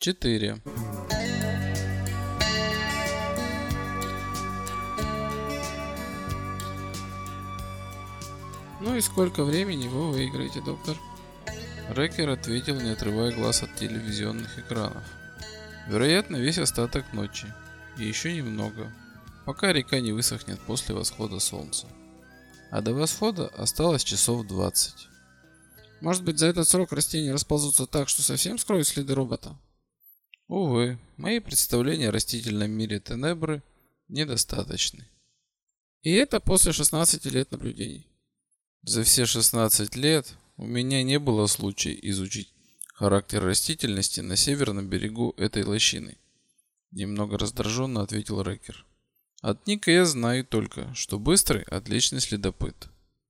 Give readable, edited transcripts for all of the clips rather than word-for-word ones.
4. Ну и сколько времени вы выиграете, доктор? Рекер ответил, не отрывая глаз от телевизионных экранов. Вероятно, весь остаток ночи. И еще немного, пока река не высохнет после восхода солнца. А до восхода осталось часов 20. Может быть, за этот срок растения расползутся так, что совсем скроют следы робота? Увы, мои представления о растительном мире Тенебры недостаточны. И это после 16 лет наблюдений. За все 16 лет у меня не было случая изучить характер растительности на северном берегу этой лощины. Немного раздраженно ответил Рекер. От Ника я знаю только, что Быстрый отличный следопыт.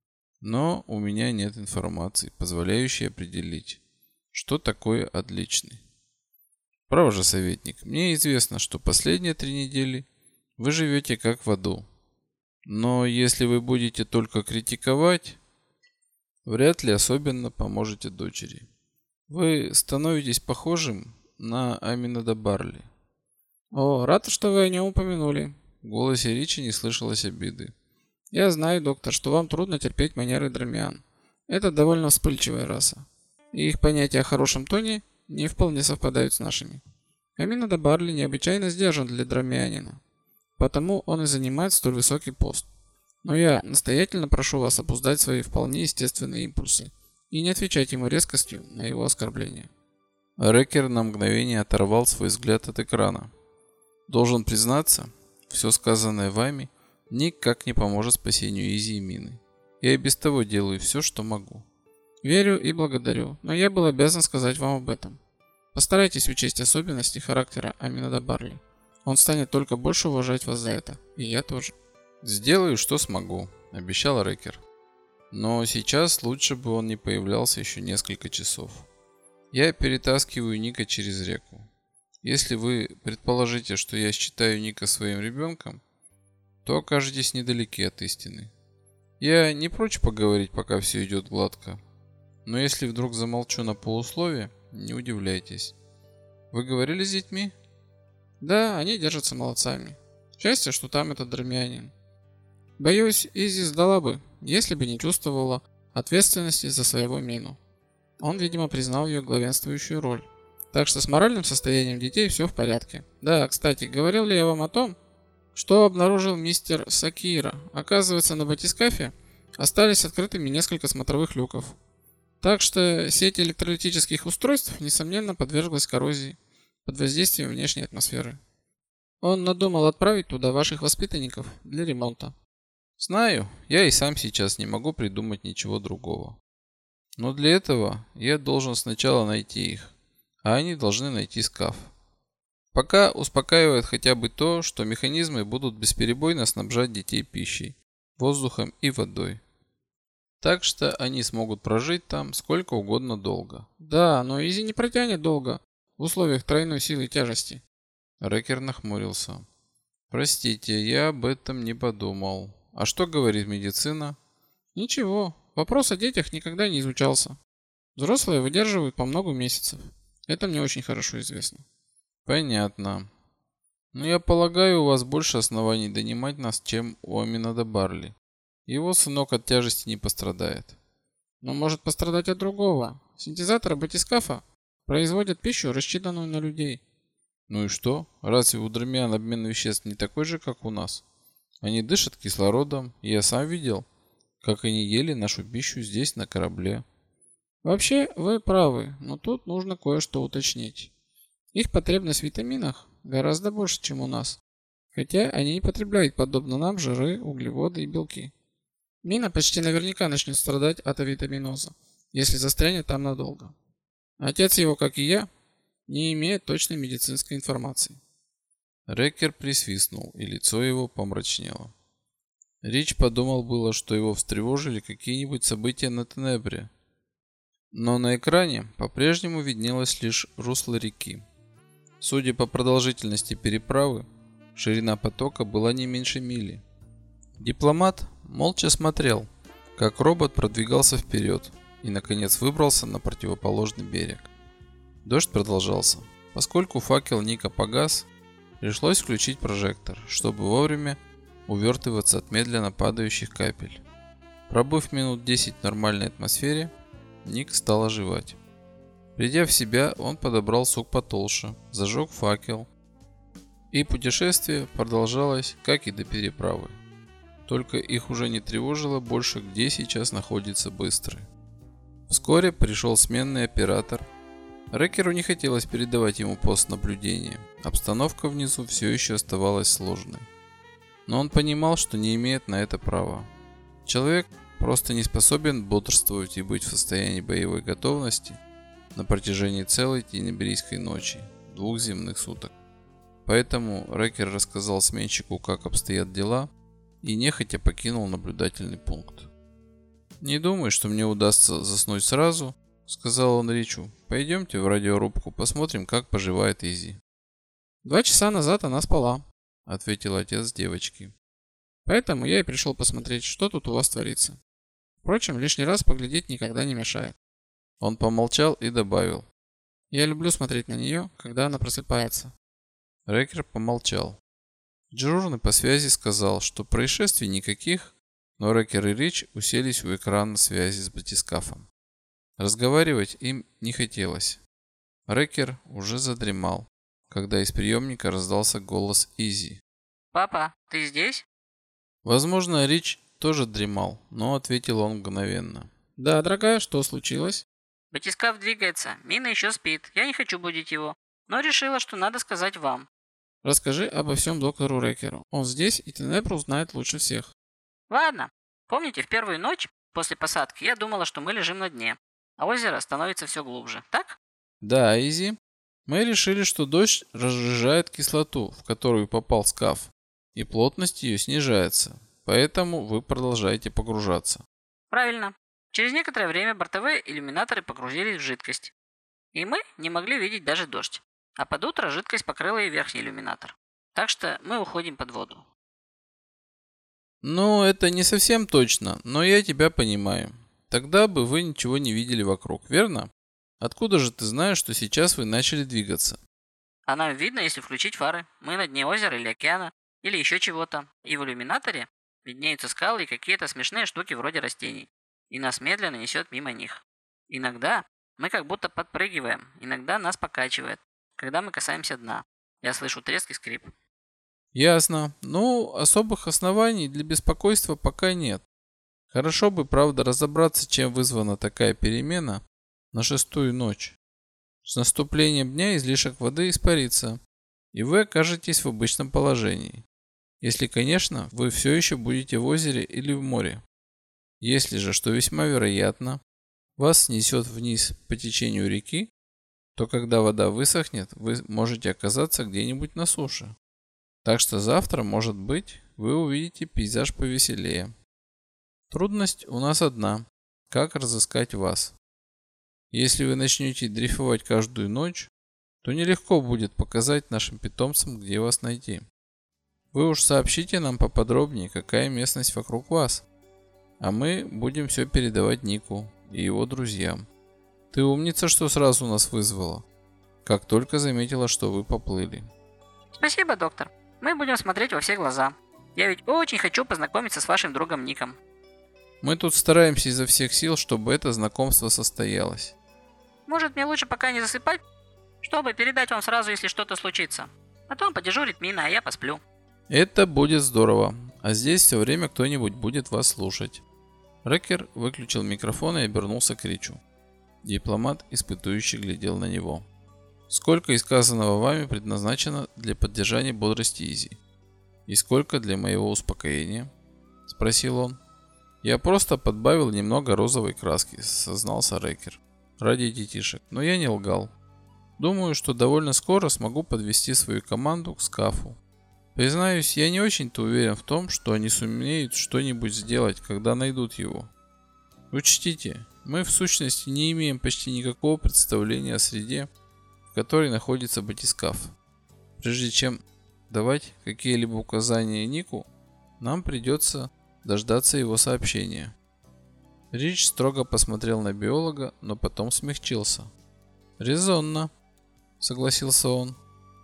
Но у меня нет информации, позволяющей определить, что такое отличный. Право же, советник, мне известно, что последние 3 недели вы живете как в аду. Но если вы будете только критиковать, вряд ли особенно поможете дочери. Вы становитесь похожим на Аминада Барли. О, рад, что вы о нем упомянули. В голосе Ричи не слышалось обиды. Я знаю, доктор, что вам трудно терпеть манеры дромиан. Это довольно вспыльчивая раса. И их понятия о хорошем тоне не вполне совпадают с нашими. Аминада Барли необычайно сдержан для дромианина. Потому он и занимает столь высокий пост. Но я настоятельно прошу вас обуздать свои вполне естественные импульсы и не отвечать ему резкостью на его оскорбления. Рекер на мгновение оторвал свой взгляд от экрана. Должен признаться, все сказанное вами никак не поможет спасению Изи и Мины. Я и без того делаю все, что могу. Верю и благодарю, но я был обязан сказать вам об этом. Постарайтесь учесть особенности характера Аминада Барли. Он станет только больше уважать вас за это, и я тоже. Сделаю, что смогу, обещал Рекер. Но сейчас лучше бы он не появлялся еще несколько часов. Я перетаскиваю Ника через реку. Если вы предположите, что я считаю Ника своим ребенком, то окажетесь недалеки от истины. Я не прочь поговорить, пока все идет гладко. Но если вдруг замолчу на полусловие, не удивляйтесь. Вы говорили с детьми? Да, они держатся молодцами. Счастье, что там этот дромианин. Боюсь, Изи сдала бы, если бы не чувствовала ответственности за своего Мину. Он, видимо, признал ее главенствующую роль. Так что с моральным состоянием детей все в порядке. Да, кстати, говорил ли я вам о том, что обнаружил мистер Сакира? Оказывается, на батискафе остались открытыми несколько смотровых люков. Так что сеть электролитических устройств, несомненно, подверглась коррозии под воздействием внешней атмосферы. Он надумал отправить туда ваших воспитанников для ремонта. Знаю, я и сам сейчас не могу придумать ничего другого. Но для этого я должен сначала найти их, а они должны найти скаф. Пока успокаивает хотя бы то, что механизмы будут бесперебойно снабжать детей пищей, воздухом и водой. Так что они смогут прожить там сколько угодно долго. Да, но Изи не протянет долго в условиях тройной силы тяжести. Рекер нахмурился. Простите, я об этом не подумал. А что говорит медицина? Ничего, вопрос о детях никогда не изучался. Взрослые выдерживают по много месяцев. Это мне очень хорошо известно. Понятно. Но я полагаю, у вас больше оснований донимать нас, чем у Аминада Барли. Его сынок от тяжести не пострадает. Но может пострадать от другого. Синтезаторы батискафа производят пищу, рассчитанную на людей. Ну и что? Разве у дромиан обмен веществ не такой же, как у нас? Они дышат кислородом, и я сам видел, как они ели нашу пищу здесь, на корабле. Вообще, вы правы, но тут нужно кое-что уточнить. Их потребность в витаминах гораздо больше, чем у нас. Хотя они не потребляют, подобно нам, жиры, углеводы и белки. Мина почти наверняка начнет страдать от авитаминоза, если застрянет там надолго. Отец его, как и я, не имеет точной медицинской информации. Рекер присвистнул, и лицо его помрачнело. Рич подумал было, что его встревожили какие-нибудь события на Тенебре. Но на экране по-прежнему виднелось лишь русло реки. Судя по продолжительности переправы, ширина потока была не меньше мили. Дипломат молча смотрел, как робот продвигался вперед и, наконец, выбрался на противоположный берег. Дождь продолжался. Поскольку факел Ника погас, пришлось включить прожектор, чтобы вовремя увертываться от медленно падающих капель. Пробыв минут 10 в нормальной атмосфере, Ник стал оживать. Придя в себя, он подобрал сук потолще, зажег факел, и путешествие продолжалось, как и до переправы. Только их уже не тревожило больше, где сейчас находится Быстрый. Вскоре пришел сменный оператор. Рекеру не хотелось передавать ему пост наблюдения. Обстановка внизу все еще оставалась сложной. Но он понимал, что не имеет на это права. Человек просто не способен бодрствовать и быть в состоянии боевой готовности на протяжении целой тенебрийской ночи, 2 земных суток. Поэтому Рекер рассказал сменщику, как обстоят дела, и нехотя покинул наблюдательный пункт. «Не думаю, что мне удастся заснуть сразу», — сказал он Ричу. «Пойдемте в радиорубку, посмотрим, как поживает Изи». 2 часа назад она спала, — ответил отец девочки. поэтому я и пришел посмотреть, что тут у вас творится. Впрочем, лишний раз поглядеть никогда не мешает. Он помолчал и добавил. Я люблю смотреть на нее, когда она просыпается. Рекер помолчал. Дежурный по связи сказал, что происшествий никаких, но Рекер и Рич уселись у экрана связи с батискафом. Разговаривать им не хотелось. Рекер уже задремал, когда из приемника раздался голос Изи. «Папа, ты здесь?» Возможно, Рич тоже дремал, но ответил он мгновенно. Да, дорогая, что случилось? Батискаф двигается, Мина еще спит, я не хочу будить его, но решила, что надо сказать вам. Расскажи обо всем доктору Рекеру. Он здесь, и Тенебру знает лучше всех. Ладно, помните, в первую ночь после посадки я думала, что мы лежим на дне, а озеро становится все глубже, так? Да, Изи. Мы решили, что дождь разжижает кислоту, в которую попал скаф, и плотность ее снижается, поэтому вы продолжаете погружаться. Правильно. Через некоторое время бортовые иллюминаторы погрузились в жидкость, и мы не могли видеть даже дождь. А под утро жидкость покрыла и верхний иллюминатор. Так что мы уходим под воду. Ну, это не совсем точно, но я тебя понимаю. Тогда бы вы ничего не видели вокруг, верно? Откуда же ты знаешь, что сейчас вы начали двигаться? А нам видно, если включить фары. Мы на дне озера или океана, или еще чего-то. И в иллюминаторе виднеются скалы и какие-то смешные штуки вроде растений. И нас медленно несет мимо них. Иногда мы как будто подпрыгиваем, иногда нас покачивает. Когда мы касаемся дна, я слышу треск и скрип. Ясно. Ну, особых оснований для беспокойства пока нет. Хорошо бы, правда, разобраться, чем вызвана такая перемена на 6-ю ночь. С наступлением дня излишек воды испарится, и вы окажетесь в обычном положении. Если, конечно, вы все еще будете в озере или в море. Если же, что весьма вероятно, вас снесет вниз по течению реки, то когда вода высохнет, вы можете оказаться где-нибудь на суше. Так что завтра, может быть, вы увидите пейзаж повеселее. Трудность у нас одна – как разыскать вас. Если вы начнете дрейфовать каждую ночь, то нелегко будет показать нашим питомцам, где вас найти. Вы уж сообщите нам поподробнее, какая местность вокруг вас, а мы будем все передавать Нику и его друзьям. Ты умница, что сразу нас вызвала, как только заметила, что вы поплыли. Спасибо, доктор. Мы будем смотреть во все глаза. Я ведь очень хочу познакомиться с вашим другом Ником. Мы тут стараемся изо всех сил, чтобы это знакомство состоялось. Может, мне лучше пока не засыпать, чтобы передать вам сразу, если что-то случится. Потом подежурит Мина, а я посплю. Это будет здорово, а здесь все время кто-нибудь будет вас слушать. Рекер выключил микрофон и обернулся к Ричу. Дипломат, испытующий, глядел на него. Сколько из сказанного вами предназначено для поддержания бодрости Изи? И сколько для моего успокоения? Спросил он. Я просто подбавил немного розовой краски, сознался Рекер. Ради детишек, но я не лгал. Думаю, что довольно скоро смогу подвести свою команду к скафу. Признаюсь, я не очень-то уверен в том, что они сумеют что-нибудь сделать, когда найдут его. Учтите, мы в сущности не имеем почти никакого представления о среде, в которой находится батискаф. Прежде чем давать какие-либо указания Нику, нам придется дождаться его сообщения. Рич строго посмотрел на биолога, но потом смягчился. Резонно. согласился он.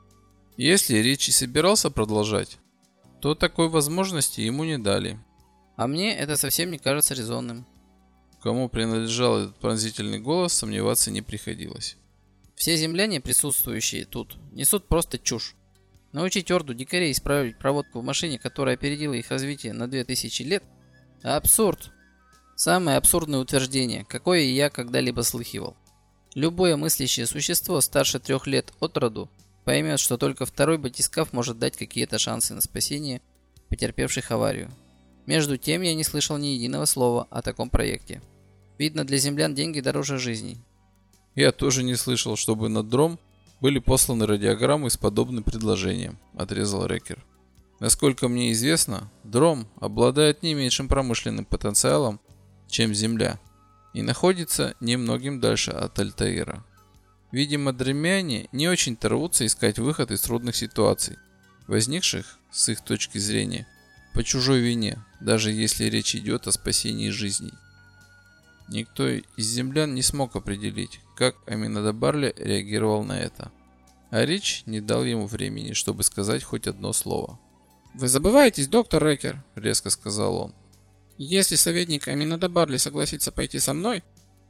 Если Рич и собирался продолжать, то такой возможности ему не дали. А мне это совсем не кажется резонным. Кому принадлежал этот пронзительный голос, сомневаться не приходилось. Все земляне, присутствующие тут, несут просто чушь. Научить орду дикарей исправить проводку в машине, которая опередила их развитие на 2000 лет – абсурд. Самое абсурдное утверждение, какое я когда-либо слыхивал. Любое мыслящее существо старше 3 лет от роду поймет, что только второй батискаф может дать какие-то шансы на спасение потерпевших аварию. Между тем, я не слышал ни единого слова о таком проекте. Видно, для землян деньги дороже жизней. Я тоже не слышал, чтобы на Дром были посланы радиограммы с подобным предложением, отрезал Рекер. Насколько мне известно, Дром обладает не меньшим промышленным потенциалом, чем Земля, и находится немногим дальше от Альтаира. Видимо, дремяне не очень-то рвутся искать выход из трудных ситуаций, возникших, с их точки зрения, по чужой вине, даже если речь идет о спасении жизней. Никто из землян не смог определить, как Аминадабарле реагировал на это. А Рич не дал ему времени, чтобы сказать хоть одно слово. «Вы забываетесь, доктор Рекер», — резко сказал он. «Если советник Аминадабарли согласится пойти со мной,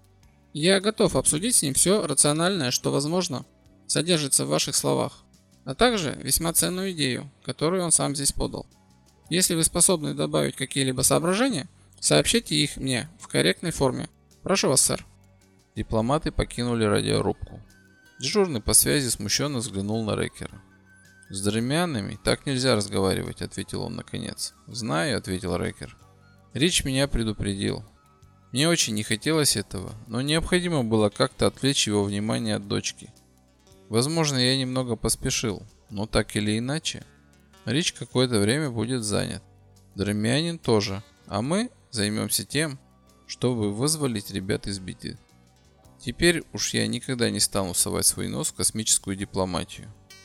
я готов обсудить с ним все рациональное, что возможно, содержится в ваших словах, а также весьма ценную идею, которую он сам здесь подал. Если вы способны добавить какие-либо соображения, сообщите их мне в корректной форме. Прошу вас, сэр». Дипломаты покинули радиорубку. Дежурный по связи смущенно взглянул на Рекера. «С дремянами так нельзя разговаривать», — ответил он наконец. «Знаю», — ответил Рекер. «Рич меня предупредил. Мне очень не хотелось этого, но необходимо было как-то отвлечь его внимание от дочки. Возможно, я немного поспешил, но так или иначе, Рич какое-то время будет занят. Дремянин тоже, а мы займемся тем, чтобы вызволить ребят из беды. Теперь уж я никогда не стану совать свой нос в космическую дипломатию.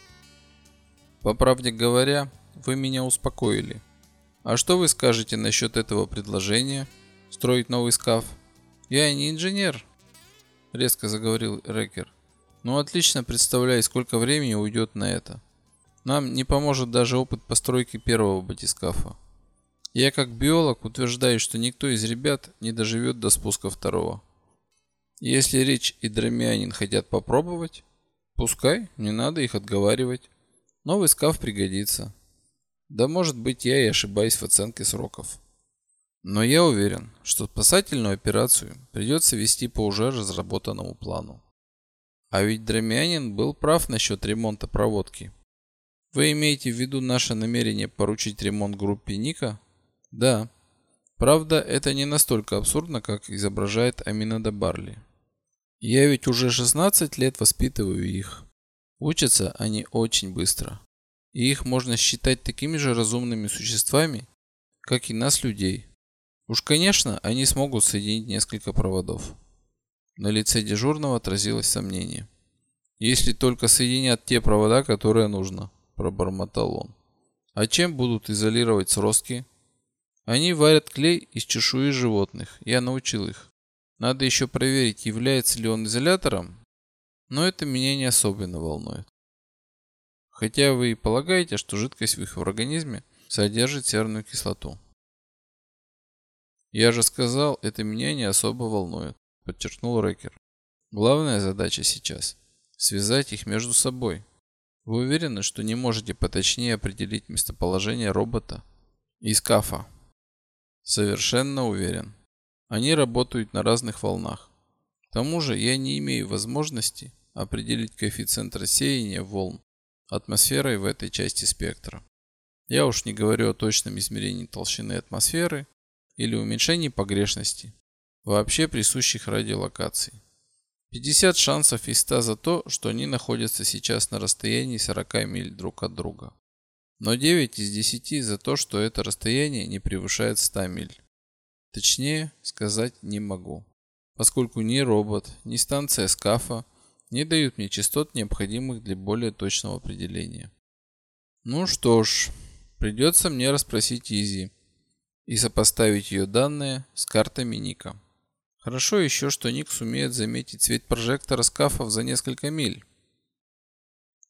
По правде говоря, вы меня успокоили. А что вы скажете насчет этого предложения? Строить новый скаф? Я не инженер», — резко заговорил Рекер. «Но отлично представляю, сколько времени уйдет на это. Нам не поможет даже опыт постройки первого батискафа. Я как биолог утверждаю, что никто из ребят не доживет до спуска второго. Если Рич и Дремянин хотят попробовать, пускай, не надо их отговаривать. Новый скаф пригодится. Да может быть, я и ошибаюсь в оценке сроков. Но я уверен, что спасательную операцию придется вести по уже разработанному плану. А ведь Дремянин был прав насчет ремонта проводки. Вы имеете в виду наше намерение поручить ремонт группе Ника? Да. Правда, это не настолько абсурдно, как изображает Аминадабарли. Я ведь уже 16 лет воспитываю их. Учатся они очень быстро. И их можно считать такими же разумными существами, как и нас, людей. Уж, конечно, они смогут соединить несколько проводов. На лице дежурного отразилось сомнение. «Если только соединят те провода, которые нужно», – пробормотал он. «А чем будут изолировать сростки?» «Они варят клей из чешуи животных. Я научил их. Надо еще проверить, является ли он изолятором, но это меня не особенно волнует. Хотя вы и полагаете, что жидкость в их организме содержит серную кислоту». «Я же сказал, это меня не особо волнует», – подчеркнул Рекер. «Главная задача сейчас – связать их между собой. Вы уверены, что не можете поточнее определить местоположение робота и скафа?» «Совершенно уверен. Они работают на разных волнах. К тому же я не имею возможности определить коэффициент рассеяния волн атмосферой в этой части спектра. Я уж не говорю о точном измерении толщины атмосферы или уменьшении погрешности, вообще присущих радиолокаций. 50 шансов из 100 за то, что они находятся сейчас на расстоянии 40 миль друг от друга. Но 9 из 10 за то, что это расстояние не превышает 100 миль. Точнее сказать не могу, поскольку ни робот, ни станция скафа не дают мне частот, необходимых для более точного определения. Ну что ж, придется мне расспросить Изи и сопоставить ее данные с картами Ника. Хорошо еще, что Ник сумеет заметить цвет прожектора скафов за несколько миль.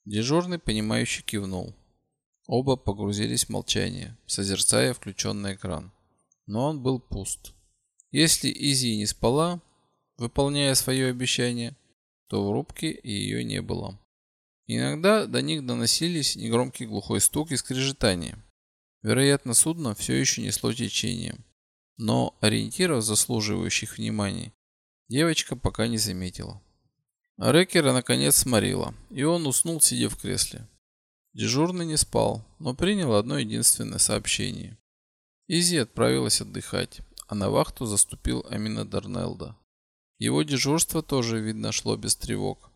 Дежурный, понимающе кивнул. Оба погрузились в молчание, созерцая включенный экран. Но он был пуст. Если Изи не спала, выполняя свое обещание, то в рубке ее не было. Иногда до них доносились негромкий глухой стук и скрежетание. Вероятно, судно все еще несло течением. Но ориентиров, заслуживающих внимания, девочка пока не заметила. Рекера наконец сморила, и он уснул, сидя в кресле. Дежурный не спал, но принял одно единственное сообщение. Изи отправилась отдыхать, а на вахту заступил Амина Дарнелда. Его дежурство тоже, видно, шло без тревог.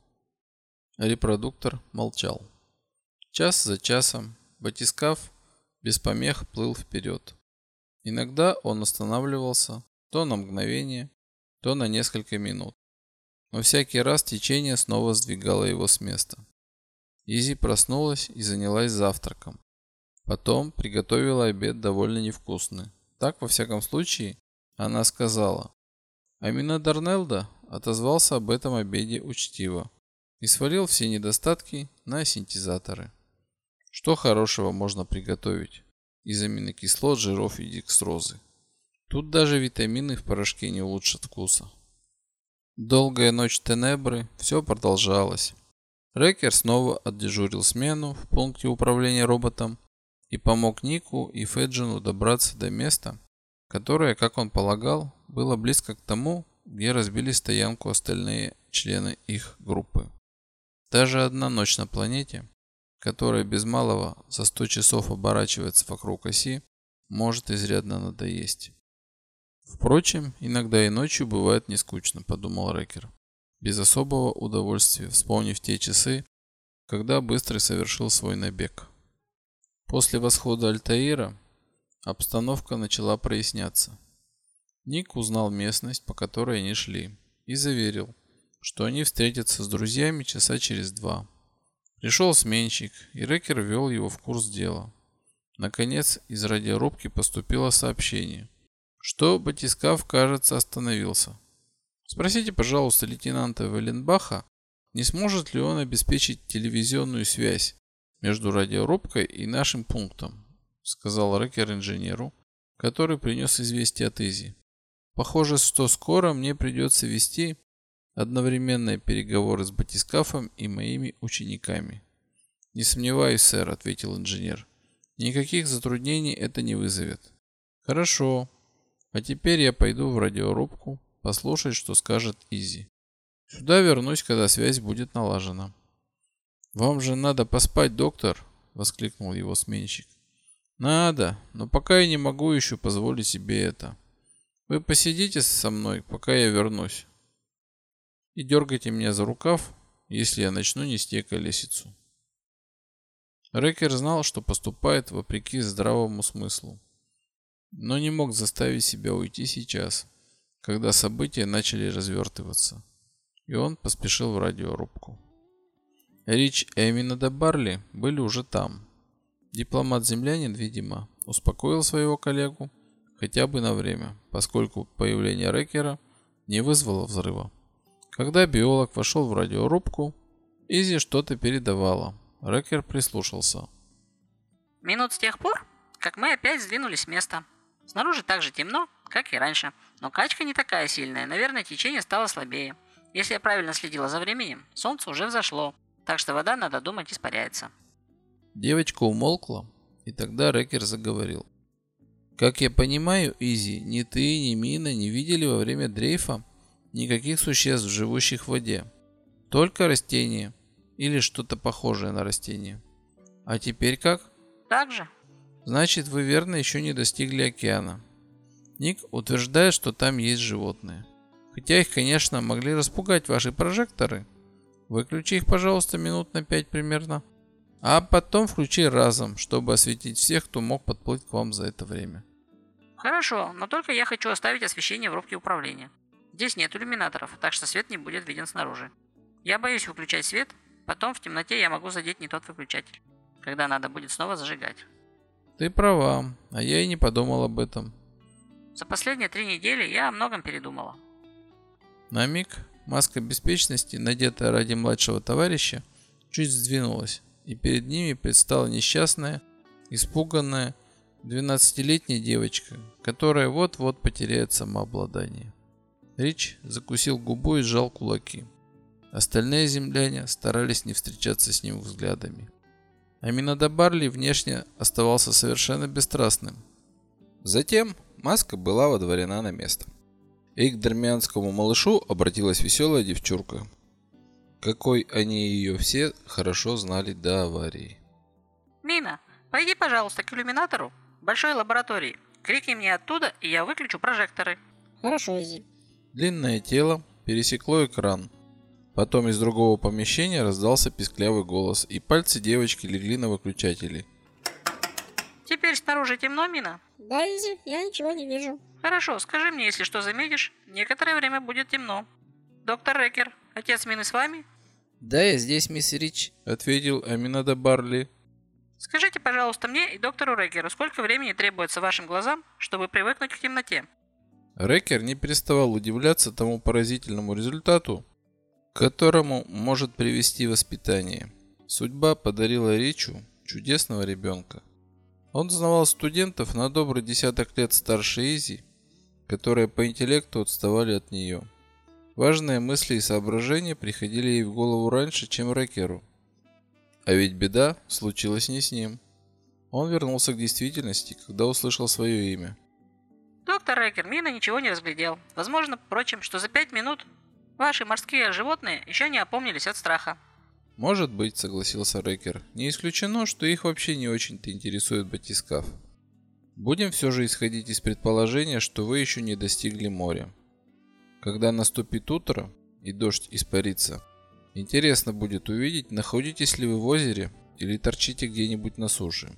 Репродуктор молчал. Час за часом батискаф без помех плыл вперед. Иногда он останавливался то на мгновение, то на несколько минут. Но всякий раз течение снова сдвигало его с места. Изи проснулась и занялась завтраком. Потом приготовила обед довольно невкусный. Так, во всяком случае, она сказала. Амина Дарнелда отозвался об этом обеде учтиво и свалил все недостатки на синтезаторы. Что хорошего можно приготовить из аминокислот, жиров и декстрозы? Тут даже витамины в порошке не улучшат вкуса. Долгая ночь Тенебры, все продолжалось. Рекер снова отдежурил смену в пункте управления роботом и помог Нику и Феджину добраться до места, которое, как он полагал, было близко к тому, где разбили стоянку остальные члены их группы. Даже одна ночь на планете, которая без малого за 100 часов оборачивается вокруг оси, может изрядно надоесть. Впрочем, иногда и ночью бывает не скучно, подумал Рекер, без особого удовольствия, вспомнив те часы, когда Быстрый совершил свой набег. После восхода Альтаира обстановка начала проясняться. Ник узнал местность, по которой они шли, и заверил, что они встретятся с друзьями часа через 2. Пришел сменщик, и Рекер ввел его в курс дела. Наконец, из радиорубки поступило сообщение, что батискаф, кажется, остановился. Спросите, пожалуйста, лейтенанта Велленбаха, не сможет ли он обеспечить телевизионную связь между радиорубкой и нашим пунктом, сказал Рекер инженеру, который принес известие от Изи. Похоже, что скоро мне придется вести одновременные переговоры с батискафом и моими учениками. Не сомневаюсь, сэр, ответил инженер. Никаких затруднений это не вызовет. Хорошо. А теперь я пойду в радиорубку послушать, что скажет Изи. Сюда вернусь, когда связь будет налажена. Вам же надо поспать, доктор, воскликнул его сменщик. Надо, но пока я не могу еще позволить себе это. Вы посидите со мной, пока я вернусь. И дергайте меня за рукав, если я начну нести колесицу. Рекер знал, что поступает вопреки здравому смыслу, но не мог заставить себя уйти сейчас, когда события начали развертываться, и он поспешил в радиорубку. Рич и Аминада Барли были уже там. Дипломат-землянин, видимо, успокоил своего коллегу хотя бы на время, поскольку появление Рекера не вызвало взрыва. Когда биолог вошел в радиорубку, Изи что-то передавала. Рекер прислушался. Минут с тех пор, как мы опять сдвинулись с места. Снаружи так же темно, как и раньше, но качка не такая сильная, наверное, течение стало слабее. Если я правильно следила за временем, солнце уже взошло, так что вода, надо думать, испаряется. Девочка умолкла, и тогда Рекер заговорил. Как я понимаю, Изи, ни ты, ни Мина не видели во время дрейфа никаких существ, живущих в воде. Только растения или что-то похожее на растения. А теперь как? Так же. Значит, вы верно еще не достигли океана. Ник утверждает, что там есть животные. Хотя их, конечно, могли распугать ваши прожекторы. Выключи их, пожалуйста, минут на 5 примерно. А потом включи разом, чтобы осветить всех, кто мог подплыть к вам за это время. Хорошо, но только я хочу оставить освещение в рубке управления. Здесь нет иллюминаторов, так что свет не будет виден снаружи. Я боюсь выключать свет, потом в темноте я могу задеть не тот выключатель, когда надо будет снова зажигать. Ты права, а я и не подумал об этом. За последние 3 недели я о многом передумала. На миг маска беспечности, надетая ради младшего товарища, чуть сдвинулась, и перед ними предстала несчастная, испуганная 12-летняя девочка, которая вот-вот потеряет самообладание. Рич закусил губу и сжал кулаки. Остальные земляне старались не встречаться с ним взглядами. Аминадабарли внешне оставался совершенно бесстрастным. Затем маска была водворена на место. И к дармианскому малышу обратилась веселая девчурка. Какой они ее все хорошо знали до аварии. Мина, пойди, пожалуйста, к иллюминатору большой лаборатории. Крикни мне оттуда, и я выключу прожекторы. Хорошо, Изи. Длинное тело пересекло экран. Потом из другого помещения раздался писклявый голос, и пальцы девочки легли на выключатели. Теперь снаружи темно, Мина? Да, Изи, я ничего не вижу. Хорошо, скажи мне, если что заметишь, некоторое время будет темно. Доктор Рекер, отец Мины с вами? «Да, я здесь, мисс Рич», — ответил Аминадабарли. Скажите, пожалуйста, мне и доктору Рекеру, сколько времени требуется вашим глазам, чтобы привыкнуть к темноте? Рекер не переставал удивляться тому поразительному результату, к которому может привести воспитание. Судьба подарила Ричу чудесного ребенка. Он знавал студентов на добрый десяток лет старше Изи, которые по интеллекту отставали от нее. Важные мысли и соображения приходили ей в голову раньше, чем Рекеру. А ведь беда случилась не с ним. Он вернулся к действительности, когда услышал свое имя. Доктор Рекер, Мина ничего не разглядел. Возможно, впрочем, что за 5 минут ваши морские животные еще не опомнились от страха. «Может быть», — согласился Рекер. «Не исключено, что их вообще не очень-то интересует батискаф. Будем все же исходить из предположения, что вы еще не достигли моря. Когда наступит утро и дождь испарится, интересно будет увидеть, находитесь ли вы в озере или торчите где-нибудь на суше.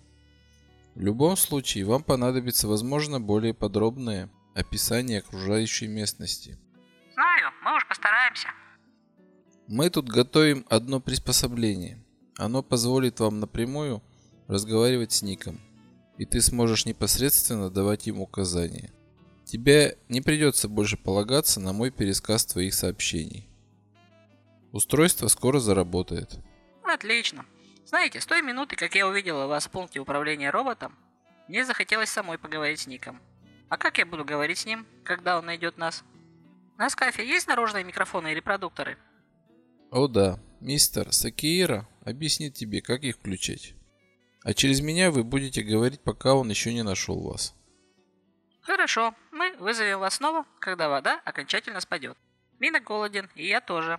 В любом случае, вам понадобится, возможно, более подробное описание окружающей местности. Знаю, мы уж постараемся. Мы тут готовим одно приспособление. Оно позволит вам напрямую разговаривать с Ником, и ты сможешь непосредственно давать им указания. Тебе не придется больше полагаться на мой пересказ твоих сообщений. Устройство скоро заработает». Отлично. Знаете, с той минуты, как я увидела вас в пункте управления роботом, мне захотелось самой поговорить с Ником. А как я буду говорить с ним, когда он найдет нас? На Скафе есть наружные микрофоны и репродукторы? О да, мистер Сакиира объяснит тебе, как их включать. А через меня вы будете говорить, пока он еще не нашел вас. Хорошо, мы вызовем вас снова, когда вода окончательно спадет. Мина голоден, и я тоже.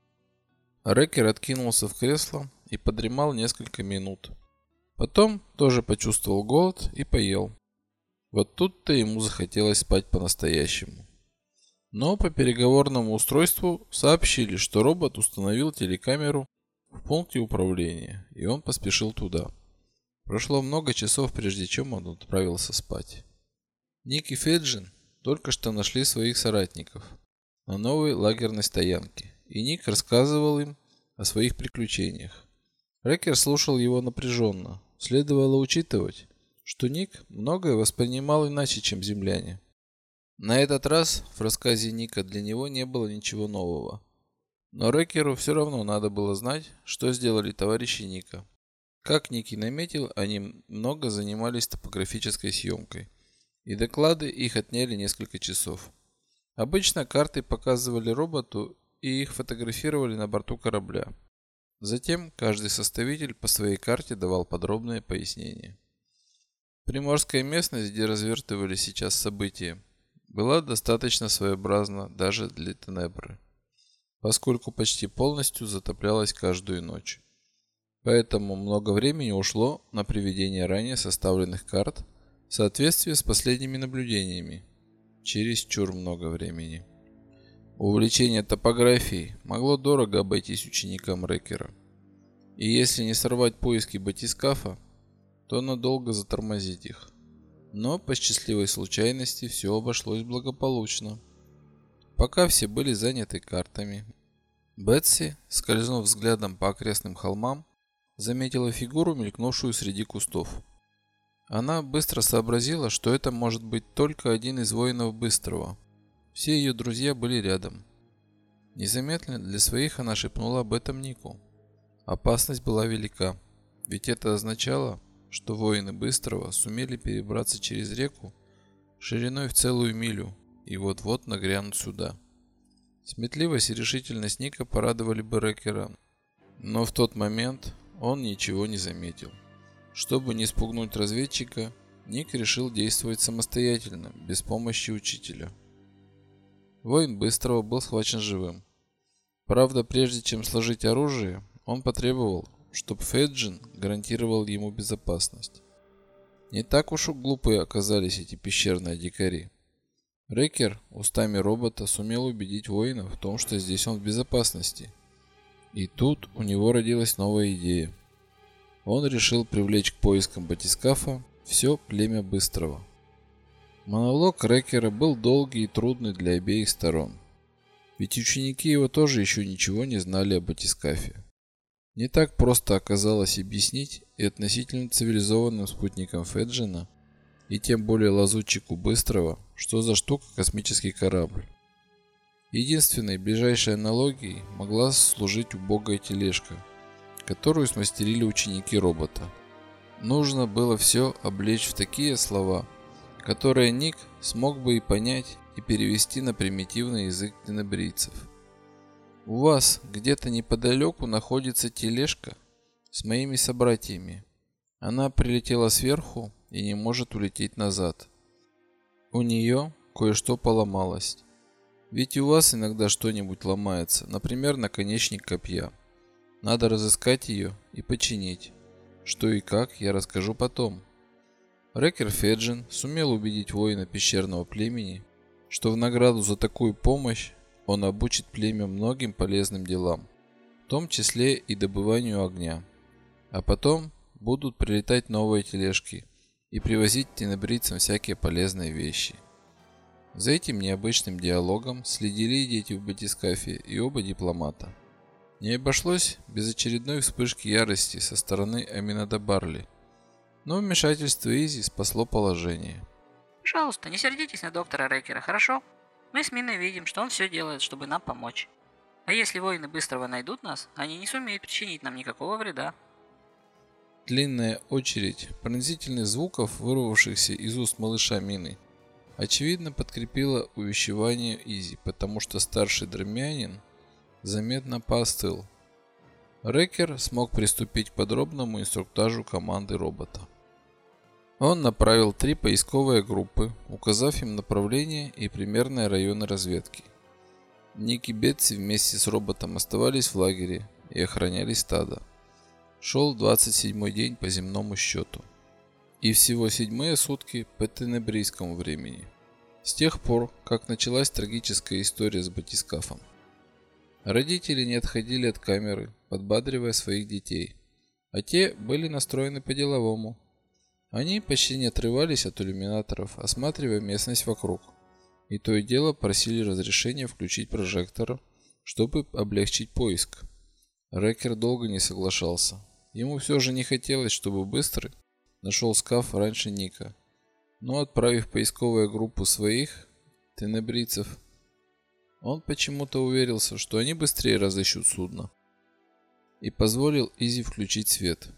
Рекер откинулся в кресло и подремал несколько минут. Потом тоже почувствовал голод и поел. Вот тут-то ему захотелось спать по-настоящему. Но по переговорному устройству сообщили, что робот установил телекамеру в пункте управления, и он поспешил туда. Прошло много часов, прежде чем он отправился спать. Ник и Феджин только что нашли своих соратников на новой лагерной стоянке, и Ник рассказывал им о своих приключениях. Рекер слушал его напряженно. Следовало учитывать, что Ник многое воспринимал иначе, чем земляне. На этот раз в рассказе Ника для него не было ничего нового. Но Рекеру все равно надо было знать, что сделали товарищи Ника. Как Ник и наметил, они много занимались топографической съемкой, и доклады их отняли несколько часов. Обычно карты показывали роботу и их фотографировали на борту корабля. Затем каждый составитель по своей карте давал подробные пояснения. Приморская местность, где развертывались сейчас события, была достаточно своеобразна даже для Тенебры, поскольку почти полностью затоплялась каждую ночь. Поэтому много времени ушло на приведение ранее составленных карт в соответствии с последними наблюдениями. Чересчур много времени. Увлечение топографией могло дорого обойтись ученикам Рекера. И если не сорвать поиски батискафа, то надолго затормозить их. Но по счастливой случайности все обошлось благополучно. Пока все были заняты картами, Бетси, скользнув взглядом по окрестным холмам, заметила фигуру, мелькнувшую среди кустов. Она быстро сообразила, что это может быть только один из воинов Быстрого. Все ее друзья были рядом. Незаметно для своих она шепнула об этом Нику. Опасность была велика, ведь это означало, что воины Быстрого сумели перебраться через реку шириной в целую милю и вот-вот нагрянут сюда. Сметливость и решительность Ника порадовали бы Рекера, но в тот момент он ничего не заметил. Чтобы не спугнуть разведчика, Ник решил действовать самостоятельно, без помощи учителя. Воин Быстрого был схвачен живым. Правда, прежде чем сложить оружие, он потребовал, чтобы Феджин гарантировал ему безопасность. Не так уж и глупые оказались эти пещерные дикари. Рекер устами робота сумел убедить воина в том, что здесь он в безопасности. И тут у него родилась новая идея. Он решил привлечь к поискам батискафа все племя Быстрого. Монолог Рекера был долгий и трудный для обеих сторон. Ведь ученики его тоже еще ничего не знали о батискафе. Не так просто оказалось объяснить и относительно цивилизованным спутникам Феджина, и тем более лазутчику Быстрого, что за штука космический корабль. Единственной ближайшей аналогией могла служить убогая тележка, которую смастерили ученики робота. Нужно было все облечь в такие слова, которые Ник смог бы и понять, и перевести на примитивный язык тенебрийцев. У вас где-то неподалеку находится тележка с моими собратьями. Она прилетела сверху и не может улететь назад. У нее кое-что поломалось. Ведь и у вас иногда что-нибудь ломается, например, наконечник копья. Надо разыскать ее и починить. Что и как, я расскажу потом. Рекер Феджин сумел убедить воина пещерного племени, что в награду за такую помощь он обучит племя многим полезным делам, в том числе и добыванию огня. А потом будут прилетать новые тележки и привозить тенебрийцам всякие полезные вещи. За этим необычным диалогом следили и дети в батискафе, и оба дипломата. Не обошлось без очередной вспышки ярости со стороны Аминада Барли, но вмешательство Изи спасло положение. Пожалуйста, не сердитесь на доктора Рекера, хорошо? Мы с Миной видим, что он все делает, чтобы нам помочь. А если воины Быстрого найдут нас, они не сумеют причинить нам никакого вреда. Длинная очередь пронзительных звуков, вырвавшихся из уст малыша Мины, очевидно подкрепила увещевание Изи, потому что старший дромянин заметно поостыл. Рекер смог приступить к подробному инструктажу команды робота. Он направил 3 поисковые группы, указав им направление и примерные районы разведки. Ник и Бетси вместе с роботом оставались в лагере и охраняли стадо. Шел 27-й день по земному счету. И всего 7-е сутки по тенебрийскому времени. С тех пор, как началась трагическая история с батискафом. Родители не отходили от камеры, подбадривая своих детей, а те были настроены по-деловому. Они почти не отрывались от иллюминаторов, осматривая местность вокруг, и то и дело просили разрешения включить прожектор, чтобы облегчить поиск. Рекер долго не соглашался. Ему все же не хотелось, чтобы Быстрый нашел скаф раньше Ника, но отправив поисковую группу своих тенебрийцев, он почему-то уверился, что они быстрее разыщут судно, и позволил Изи включить свет.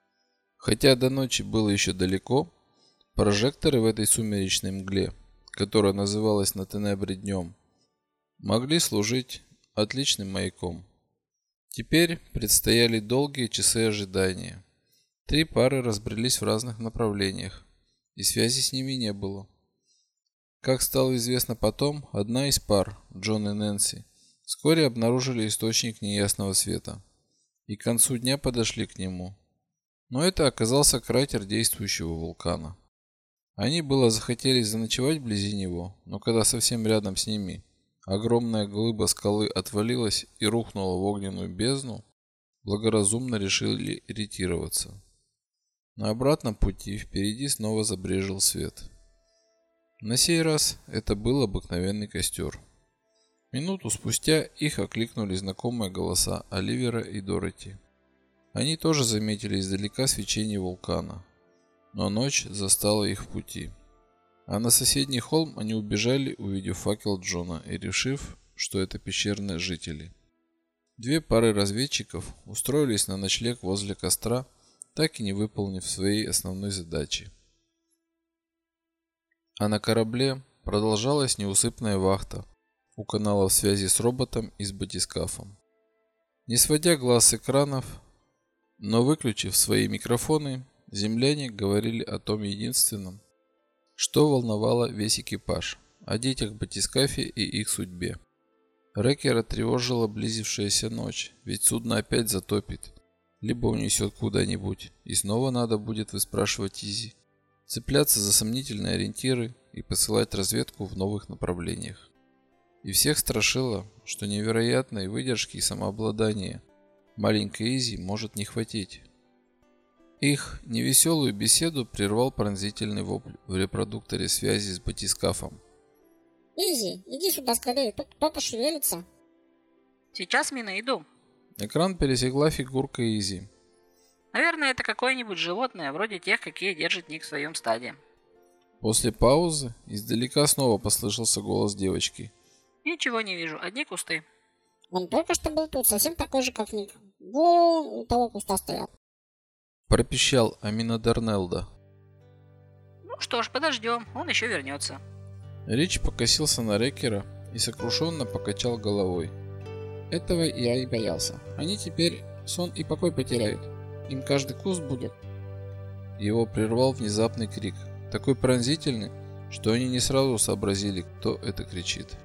Хотя до ночи было еще далеко, прожекторы в этой сумеречной мгле, которая называлась на Тенебре днем, могли служить отличным маяком. Теперь предстояли долгие часы ожидания. 3 пары разбрелись в разных направлениях, и связи с ними не было. Как стало известно потом, одна из пар, Джон и Нэнси, вскоре обнаружили источник неясного света, и к концу дня подошли к нему. Но это оказался кратер действующего вулкана. Они было захотели заночевать вблизи него, но когда совсем рядом с ними огромная глыба скалы отвалилась и рухнула в огненную бездну, благоразумно решили ретироваться. На обратном пути впереди снова забрезжил свет. На сей раз это был обыкновенный костер. Минуту спустя их окликнули знакомые голоса Оливера и Дороти. Они тоже заметили издалека свечение вулкана, но ночь застала их в пути. А на соседний холм они убежали, увидев факел Джона и решив, что это пещерные жители. Две пары разведчиков устроились на ночлег возле костра, так и не выполнив своей основной задачи. А на корабле продолжалась неусыпная вахта у каналов связи с роботом и с батискафом. Не сводя глаз с экранов, но выключив свои микрофоны, земляне говорили о том единственном, что волновало весь экипаж, о детях батискафе и их судьбе. Рекера тревожила близившаяся ночь, ведь судно опять затопит, либо унесет куда-нибудь, и снова надо будет выспрашивать Изи, цепляться за сомнительные ориентиры и посылать разведку в новых направлениях. И всех страшило, что невероятной выдержки и самообладания маленькой Изи может не хватить. Их невеселую беседу прервал пронзительный вопль в репродукторе связи с батискафом. Изи, иди сюда скорее, тут кто-то шевелится. Сейчас, Мина, иду. Экран пересекла фигурка Изи. Наверное, это какое-нибудь животное, вроде тех, какие держит Ник в своем стаде. После паузы издалека снова послышался голос девочки. Ничего не вижу, одни кусты. Он только что был тут, совсем такой же, как Ник. Вон у того куста стоял. Пропищал Амина Дарнелда. Ну что ж, подождем, он еще вернется. Рич покосился на Рекера и сокрушенно покачал головой. Этого я и боялся. Они теперь сон и покой потеряют. Им каждый куст будет. Его прервал внезапный крик, такой пронзительный, что они не сразу сообразили, кто это кричит.